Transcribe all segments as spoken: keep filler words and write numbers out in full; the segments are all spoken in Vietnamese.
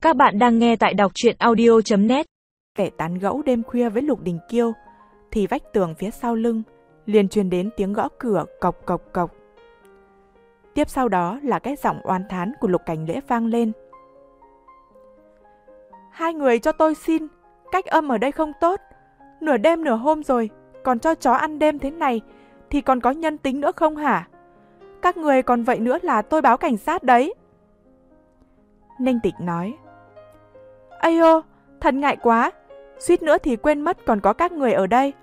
Các bạn đang nghe tại đọc truyện audio chấm net. Kẻ tán gẫu đêm khuya với Lục Đình Kiêu, thì vách tường phía sau lưng liền truyền đến tiếng gõ cửa cộc cộc cộc. Tiếp sau đó là cái giọng oán thán của Lục Cảnh Lễ vang lên. Hai người cho tôi xin, cách âm ở đây không tốt. Nửa đêm nửa hôm rồi, còn cho chó ăn đêm thế này, thì còn có nhân tính nữa không hả? Các người còn vậy nữa là tôi báo cảnh sát đấy. Ninh Tịch nói. Ây ô, thật ngại quá, suýt nữa thì quên mất còn có các người ở đây.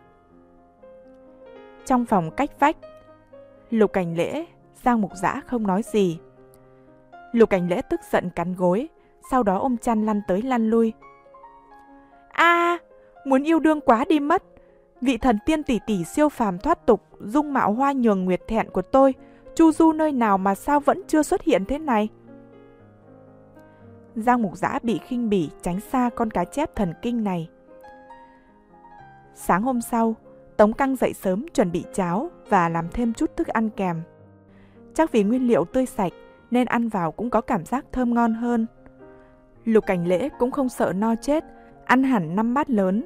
Trong phòng cách vách, Lục Cảnh Lễ, Giang Mục Dã không nói gì. Lục Cảnh Lễ tức giận cắn gối, sau đó ôm chăn lăn tới lăn lui. A, à, muốn yêu đương quá đi mất. Vị thần tiên tỷ tỷ siêu phàm thoát tục, dung mạo hoa nhường nguyệt thẹn của tôi, chu du nơi nào mà sao vẫn chưa xuất hiện thế này? Giang Mục Dã bị khinh bỉ tránh xa con cá chép thần kinh này. Sáng hôm sau, Tống Căng dậy sớm chuẩn bị cháo và làm thêm chút thức ăn kèm. Chắc vì nguyên liệu tươi sạch nên ăn vào cũng có cảm giác thơm ngon hơn. Lục Cảnh Lễ cũng không sợ no chết, ăn hẳn năm bát lớn.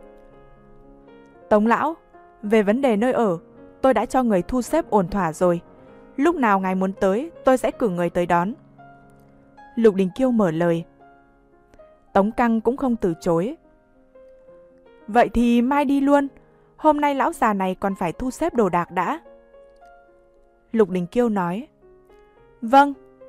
Tống lão, về vấn đề nơi ở, tôi đã cho người thu xếp ổn thỏa rồi. Lúc nào ngài muốn tới, tôi sẽ cử người tới đón. Lục Đình Kiêu mở lời. Tống Căng cũng không từ chối. Vậy thì mai đi luôn, hôm nay lão già này còn phải thu xếp đồ đạc đã. Lục Đình Kiêu nói. Vâng.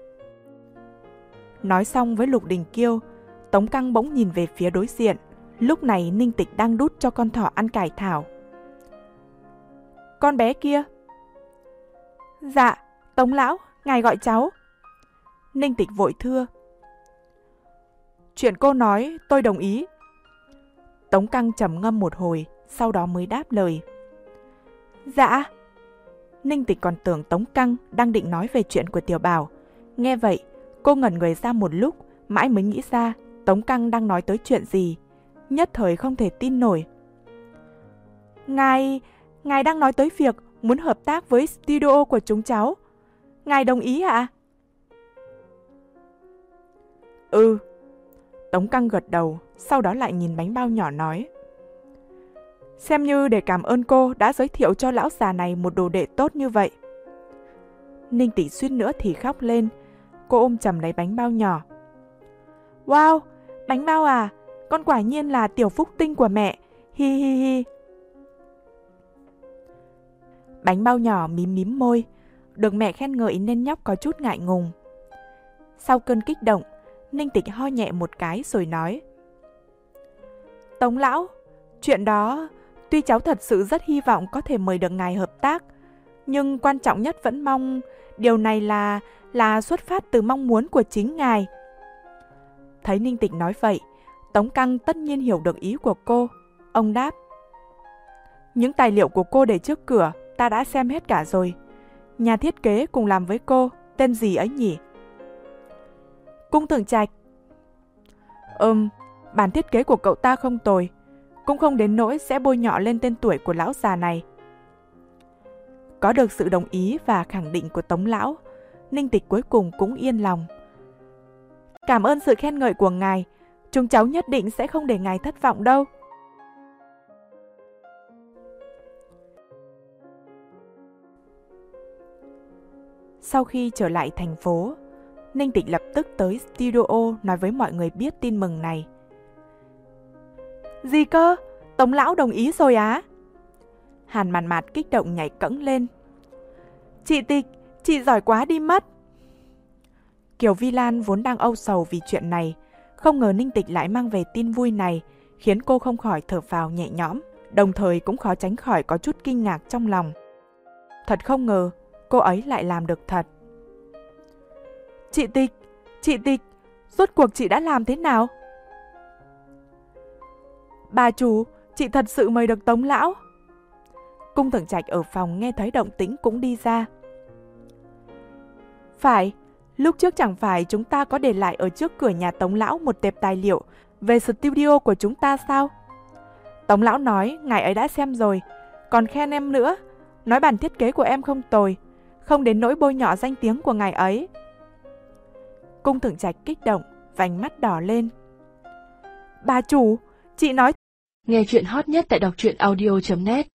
Nói xong với Lục Đình Kiêu, Tống Căng bỗng nhìn về phía đối diện. Lúc này Ninh Tịch đang đút cho con thỏ ăn cải thảo. Con bé kia. Dạ, Tống lão, ngài gọi cháu. Ninh Tịch vội thưa. Chuyện cô nói tôi đồng ý. Tống Căng trầm ngâm một hồi, sau đó mới đáp lời. Dạ. Ninh Tịch còn tưởng Tống Căng đang định nói về chuyện của Tiểu Bảo. Nghe vậy, cô ngẩn người ra một lúc, mãi mới nghĩ ra Tống Căng đang nói tới chuyện gì. Nhất thời không thể tin nổi. Ngài, ngài đang nói tới việc muốn hợp tác với studio của chúng cháu. Ngài đồng ý ạ? Ừ. Tống Căng gật đầu, sau đó lại nhìn bánh bao nhỏ nói. Xem như để cảm ơn cô đã giới thiệu cho lão già này một đồ đệ tốt như vậy. Ninh Tỷ suýt nữa thì khóc lên. Cô ôm chầm lấy bánh bao nhỏ. Wow, bánh bao à, con quả nhiên là tiểu phúc tinh của mẹ. Hi hi hi. Bánh bao nhỏ mím mím môi, được mẹ khen ngợi nên nhóc có chút ngại ngùng. Sau cơn kích động, Ninh Tịch ho nhẹ một cái rồi nói. Tống lão, chuyện đó, tuy cháu thật sự rất hy vọng có thể mời được ngài hợp tác, nhưng quan trọng nhất vẫn mong điều này là là xuất phát từ mong muốn của chính ngài. Thấy Ninh Tịch nói vậy, Tống Căng tất nhiên hiểu được ý của cô. Ông đáp. Những tài liệu của cô để trước cửa, ta đã xem hết cả rồi. Nhà thiết kế cùng làm với cô, tên gì ấy nhỉ? Cung Thượng Trạch. Ừm, bản thiết kế của cậu ta không tồi, cũng không đến nỗi sẽ bôi nhọ lên tên tuổi của lão già này. Có được sự đồng ý và khẳng định của Tống lão, Ninh Tịch cuối cùng cũng yên lòng. Cảm ơn sự khen ngợi của ngài, chúng cháu nhất định sẽ không để ngài thất vọng đâu. Sau khi trở lại thành phố, Ninh Tịch lập tức tới studio nói với mọi người biết tin mừng này. Gì cơ? Tống lão đồng ý rồi á? Hàn Mạn Mạt kích động nhảy cẫng lên. Chị Tịch, chị giỏi quá đi mất. Kiều Vi Lan vốn đang âu sầu vì chuyện này, không ngờ Ninh Tịch lại mang về tin vui này, khiến cô không khỏi thở phào nhẹ nhõm, đồng thời cũng khó tránh khỏi có chút kinh ngạc trong lòng. Thật không ngờ, cô ấy lại làm được thật. Chị Tịch, chị Tịch, rốt cuộc chị đã làm thế nào? Bà chủ, chị thật sự mời được Tống lão. Cung Thượng Trạch ở phòng nghe thấy động tĩnh cũng đi ra. Phải, lúc trước chẳng phải chúng ta có để lại ở trước cửa nhà Tống lão một tệp tài liệu về studio của chúng ta sao? Tống lão nói ngài ấy đã xem rồi, còn khen em nữa, nói bản thiết kế của em không tồi, không đến nỗi bôi nhọ danh tiếng của ngài ấy. Cung Thượng Trạch kích động, vành mắt đỏ lên. Bà chủ, chị nói... Nghe chuyện hot nhất tại đọc truyện audio chấm net